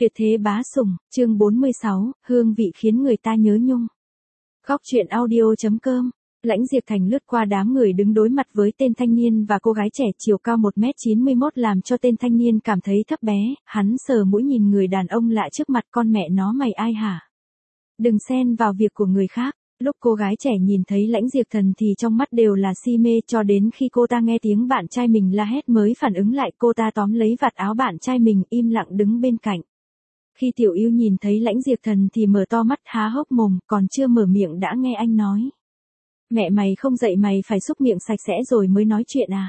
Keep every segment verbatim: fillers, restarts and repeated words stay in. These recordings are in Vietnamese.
Tuyệt thế bá sủng, chương bốn mươi sáu, hương vị khiến người ta nhớ nhung. Góc truyện audio.com. Lãnh Diệp Thành lướt qua đám người đứng đối mặt với tên thanh niên và cô gái trẻ chiều cao một mét chín mươi mốt làm cho tên thanh niên cảm thấy thấp bé, hắn sờ mũi nhìn người đàn ông lạ trước mặt, con mẹ nó mày ai hả? Đừng xen vào việc của người khác. Lúc cô gái trẻ nhìn thấy Lãnh Diệp Thần thì trong mắt đều là si mê, cho đến khi cô ta nghe tiếng bạn trai mình la hét mới phản ứng lại, cô ta tóm lấy vạt áo bạn trai mình im lặng đứng bên cạnh. Khi Tiểu Yêu nhìn thấy Lãnh Diệp Thần thì mở to mắt há hốc mồm, còn chưa mở miệng đã nghe anh nói. Mẹ mày không dạy mày phải xúc miệng sạch sẽ rồi mới nói chuyện à?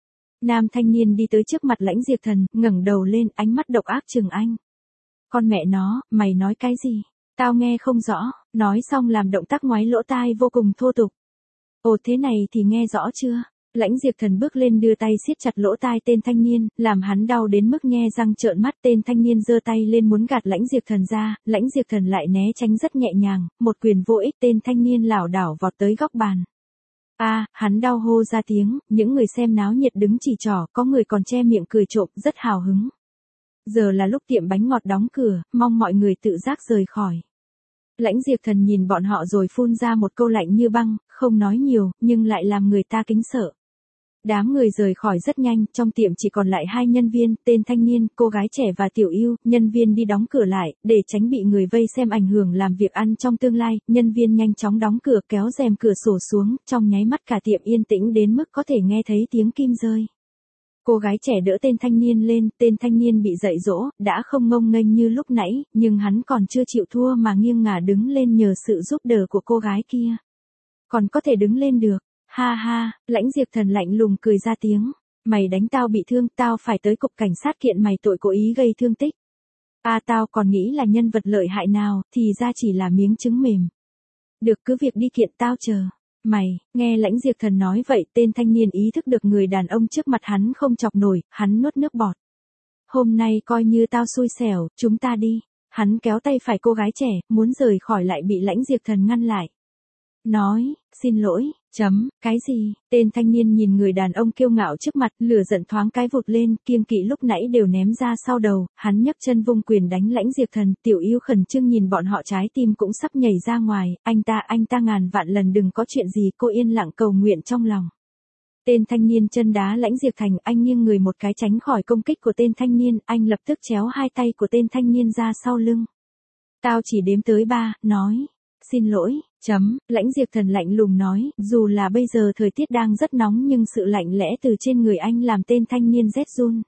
Nam thanh niên đi tới trước mặt Lãnh Diệp Thần, ngẩng đầu lên, ánh mắt độc ác trừng anh. Con mẹ nó, mày nói cái gì? Tao nghe không rõ, nói xong làm động tác ngoáy lỗ tai vô cùng thô tục. Ồ thế này thì nghe rõ chưa? Lãnh Diệp Thần bước lên đưa tay siết chặt lỗ tai tên thanh niên, làm hắn đau đến mức nhe răng trợn mắt. Tên thanh niên giơ tay lên muốn gạt Lãnh Diệp Thần ra, Lãnh Diệp Thần lại né tránh rất nhẹ nhàng, một quyền vô ích, tên thanh niên lảo đảo vọt tới góc bàn. A, à, hắn đau hô ra tiếng, những người xem náo nhiệt đứng chỉ trỏ, có người còn che miệng cười trộm, rất hào hứng. Giờ là lúc tiệm bánh ngọt đóng cửa, mong mọi người tự giác rời khỏi. Lãnh Diệp Thần nhìn bọn họ rồi phun ra một câu lạnh như băng, không nói nhiều, nhưng lại làm người ta kính sợ. Đám người rời khỏi rất nhanh, trong tiệm chỉ còn lại hai nhân viên, tên thanh niên, cô gái trẻ và Tiểu Yêu. Nhân viên đi đóng cửa lại, để tránh bị người vây xem ảnh hưởng làm việc ăn trong tương lai, nhân viên nhanh chóng đóng cửa kéo rèm cửa sổ xuống, trong nháy mắt cả tiệm yên tĩnh đến mức có thể nghe thấy tiếng kim rơi. Cô gái trẻ đỡ tên thanh niên lên, tên thanh niên bị dạy dỗ, đã không ngông nghênh như lúc nãy, nhưng hắn còn chưa chịu thua mà nghiêng ngả đứng lên nhờ sự giúp đỡ của cô gái kia. Còn có thể đứng lên được. Ha ha, Lãnh Diệp Thần lạnh lùng cười ra tiếng. Mày đánh tao bị thương, tao phải tới cục cảnh sát kiện mày tội cố ý gây thương tích. À tao còn nghĩ là nhân vật lợi hại nào, thì ra chỉ là miếng trứng mềm. Được, cứ việc đi kiện, tao chờ. Mày, nghe Lãnh Diệp Thần nói vậy, tên thanh niên ý thức được người đàn ông trước mặt hắn không chọc nổi, hắn nuốt nước bọt. Hôm nay coi như tao xui xẻo, chúng ta đi. Hắn kéo tay phải cô gái trẻ, muốn rời khỏi lại bị Lãnh Diệp Thần ngăn lại. Nói, xin lỗi, chấm, cái gì? Tên thanh niên nhìn người đàn ông kiêu ngạo trước mặt, lửa giận thoáng cái vụt lên, kiêng kỵ lúc nãy đều ném ra sau đầu, hắn nhấc chân vung quyền đánh Lãnh Diệp Thần. Tiểu Yêu khẩn trương nhìn bọn họ, trái tim cũng sắp nhảy ra ngoài, anh ta, anh ta ngàn vạn lần đừng có chuyện gì, cô yên lặng cầu nguyện trong lòng. Tên thanh niên chân đá Lãnh Diệp Thành, anh nghiêng người một cái tránh khỏi công kích của tên thanh niên, anh lập tức chéo hai tay của tên thanh niên ra sau lưng. Tao chỉ đếm tới ba, nói. Xin lỗi, chấm, Lãnh Diệp Thần lạnh lùng nói, dù là bây giờ thời tiết đang rất nóng nhưng sự lạnh lẽ từ trên người anh làm tên thanh niên rét run.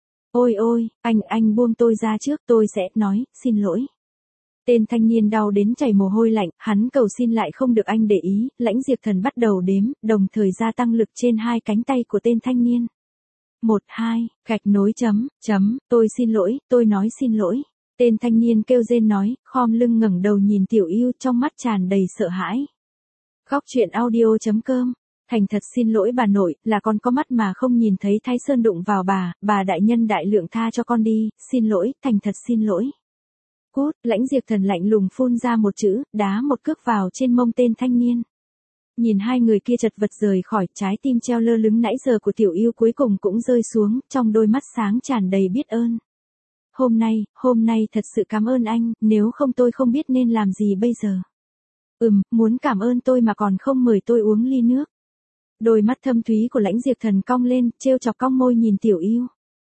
Ôi ôi, anh, anh buông tôi ra trước, tôi sẽ, nói, xin lỗi. Tên thanh niên đau đến chảy mồ hôi lạnh, hắn cầu xin lại không được anh để ý, Lãnh Diệp Thần bắt đầu đếm, đồng thời gia tăng lực trên hai cánh tay của tên thanh niên. Một, hai, gạch nối chấm, chấm, tôi xin lỗi, tôi nói xin lỗi. Tên thanh niên kêu rên nói, khom lưng ngẩng đầu nhìn Tiểu Yêu, trong mắt tràn đầy sợ hãi. Góc truyện audio.com. Thành thật xin lỗi bà nội, là con có mắt mà không nhìn thấy Thái Sơn đụng vào bà, bà đại nhân đại lượng tha cho con đi, xin lỗi, thành thật xin lỗi. Cút, Lãnh Diệp Thần lạnh lùng phun ra một chữ, đá một cước vào trên mông tên thanh niên. Nhìn hai người kia chật vật rời khỏi, trái tim treo lơ lửng nãy giờ của Tiểu Yêu cuối cùng cũng rơi xuống, trong đôi mắt sáng tràn đầy biết ơn. Hôm nay, hôm nay thật sự cảm ơn anh, nếu không tôi không biết nên làm gì bây giờ. Ừm, muốn cảm ơn tôi mà còn không mời tôi uống ly nước. Đôi mắt thâm thúy của Lãnh Diệp Thần cong lên, trêu chọc cong môi nhìn Tiểu Yêu.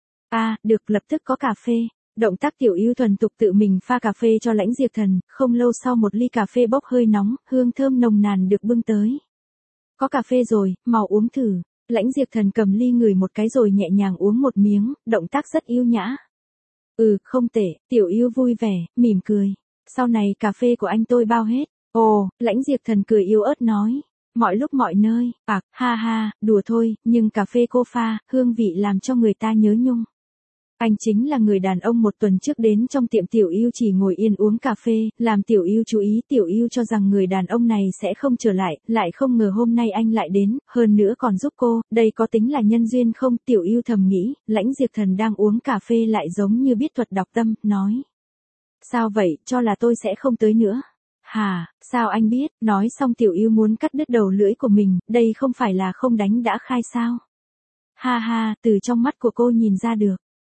À, được, lập tức có cà phê. Động tác Tiểu Yêu thuần thục tự mình pha cà phê cho Lãnh Diệp Thần, không lâu sau một ly cà phê bốc hơi nóng, hương thơm nồng nàn được bưng tới. Có cà phê rồi, mau uống thử. Lãnh Diệp Thần cầm ly ngửi một cái rồi nhẹ nhàng uống một miếng, động tác rất yêu nhã. Ừ, không tệ, Tiểu Yêu vui vẻ, mỉm cười. Sau này cà phê của anh tôi bao hết. Ồ, Lãnh Diệp Thần cười yếu ớt nói. Mọi lúc mọi nơi, à, ha ha, đùa thôi, nhưng cà phê cô pha, hương vị làm cho người ta nhớ nhung. Anh chính là người đàn ông một tuần trước đến trong tiệm Tiểu Yêu chỉ ngồi yên uống cà phê, làm Tiểu Yêu chú ý. Tiểu Yêu cho rằng người đàn ông này sẽ không trở lại, lại không ngờ hôm nay anh lại đến, hơn nữa còn giúp cô, đây có tính là nhân duyên không? Tiểu Yêu thầm nghĩ, Lãnh Diệp Thần đang uống cà phê lại giống như biết thuật đọc tâm, nói. Sao vậy, cho là tôi sẽ không tới nữa. Hà, sao anh biết? Nói xong Tiểu Yêu muốn cắt đứt đầu lưỡi của mình, đây không phải là không đánh đã khai sao? Ha ha, từ trong mắt của cô nhìn ra được.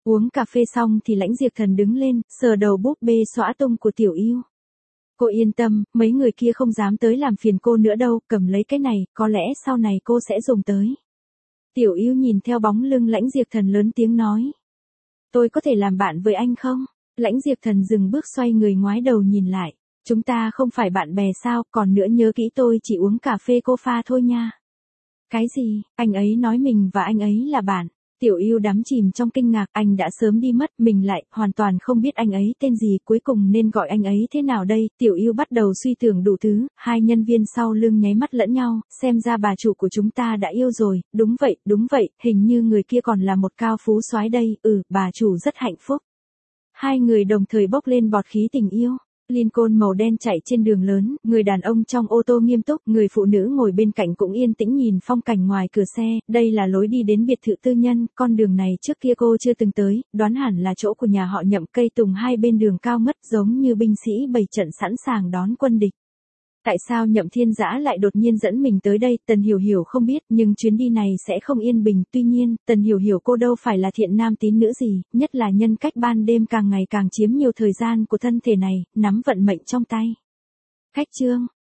Uống cà phê xong thì Lãnh Diệp Thần đứng lên, sờ đầu búp bê xõa tung của Tiểu Yêu. Cô yên tâm, mấy người kia không dám tới làm phiền cô nữa đâu, cầm lấy cái này, có lẽ sau này cô sẽ dùng tới. Tiểu Yêu nhìn theo bóng lưng Lãnh Diệp Thần lớn tiếng nói. Tôi có thể làm bạn với anh không? Lãnh Diệp Thần dừng bước xoay người ngoái đầu nhìn lại. Chúng ta không phải bạn bè sao, còn nữa nhớ kỹ tôi chỉ uống cà phê cô pha thôi nha. Cái gì, anh ấy nói mình và anh ấy là bạn. Tiểu Yêu đắm chìm trong kinh ngạc, anh đã sớm đi mất, mình lại, hoàn toàn không biết anh ấy tên gì, cuối cùng nên gọi anh ấy thế nào đây, Tiểu Yêu bắt đầu suy tưởng đủ thứ, hai nhân viên sau lưng nháy mắt lẫn nhau, xem ra bà chủ của chúng ta đã yêu rồi, đúng vậy, đúng vậy, hình như người kia còn là một cao phú soái đây, ừ, bà chủ rất hạnh phúc. Hai người đồng thời bốc lên bọt khí tình yêu. Lincoln màu đen chạy trên đường lớn, người đàn ông trong ô tô nghiêm túc, người phụ nữ ngồi bên cạnh cũng yên tĩnh nhìn phong cảnh ngoài cửa xe, đây là lối đi đến biệt thự tư nhân, con đường này trước kia cô chưa từng tới, đoán hẳn là chỗ của nhà họ Nhậm, cây tùng hai bên đường cao ngất giống như binh sĩ bày trận sẵn sàng đón quân địch. Tại sao Nhậm Thiên Dã lại đột nhiên dẫn mình tới đây, Tần Hiểu Hiểu không biết, nhưng chuyến đi này sẽ không yên bình, tuy nhiên, Tần Hiểu Hiểu cô đâu phải là thiện nam tín nữ gì, nhất là nhân cách ban đêm càng ngày càng chiếm nhiều thời gian của thân thể này, nắm vận mệnh trong tay. Khách trương,